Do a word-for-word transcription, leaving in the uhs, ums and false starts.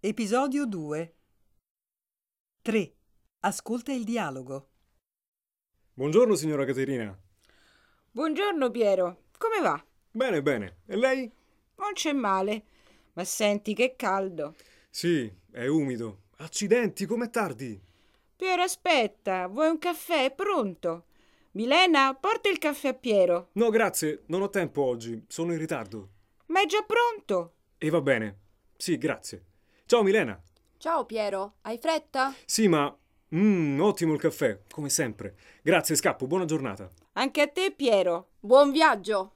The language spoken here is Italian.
Episodio due. tre. Ascolta il dialogo. Buongiorno signora Caterina. Buongiorno Piero, come va? Bene, bene. E lei? Non c'è male, ma senti che caldo. Sì, è umido. Accidenti, com'è tardi? Piero, aspetta, vuoi un caffè? È pronto. Milena, porta il caffè a Piero. No, grazie, non ho tempo oggi, sono in ritardo. Ma è già pronto. E va bene. Sì, grazie. Ciao Milena. Ciao Piero, hai fretta? Sì, ma... Mmm, ottimo il caffè, come sempre. Grazie, scappo, buona giornata. Anche a te, Piero. Buon viaggio!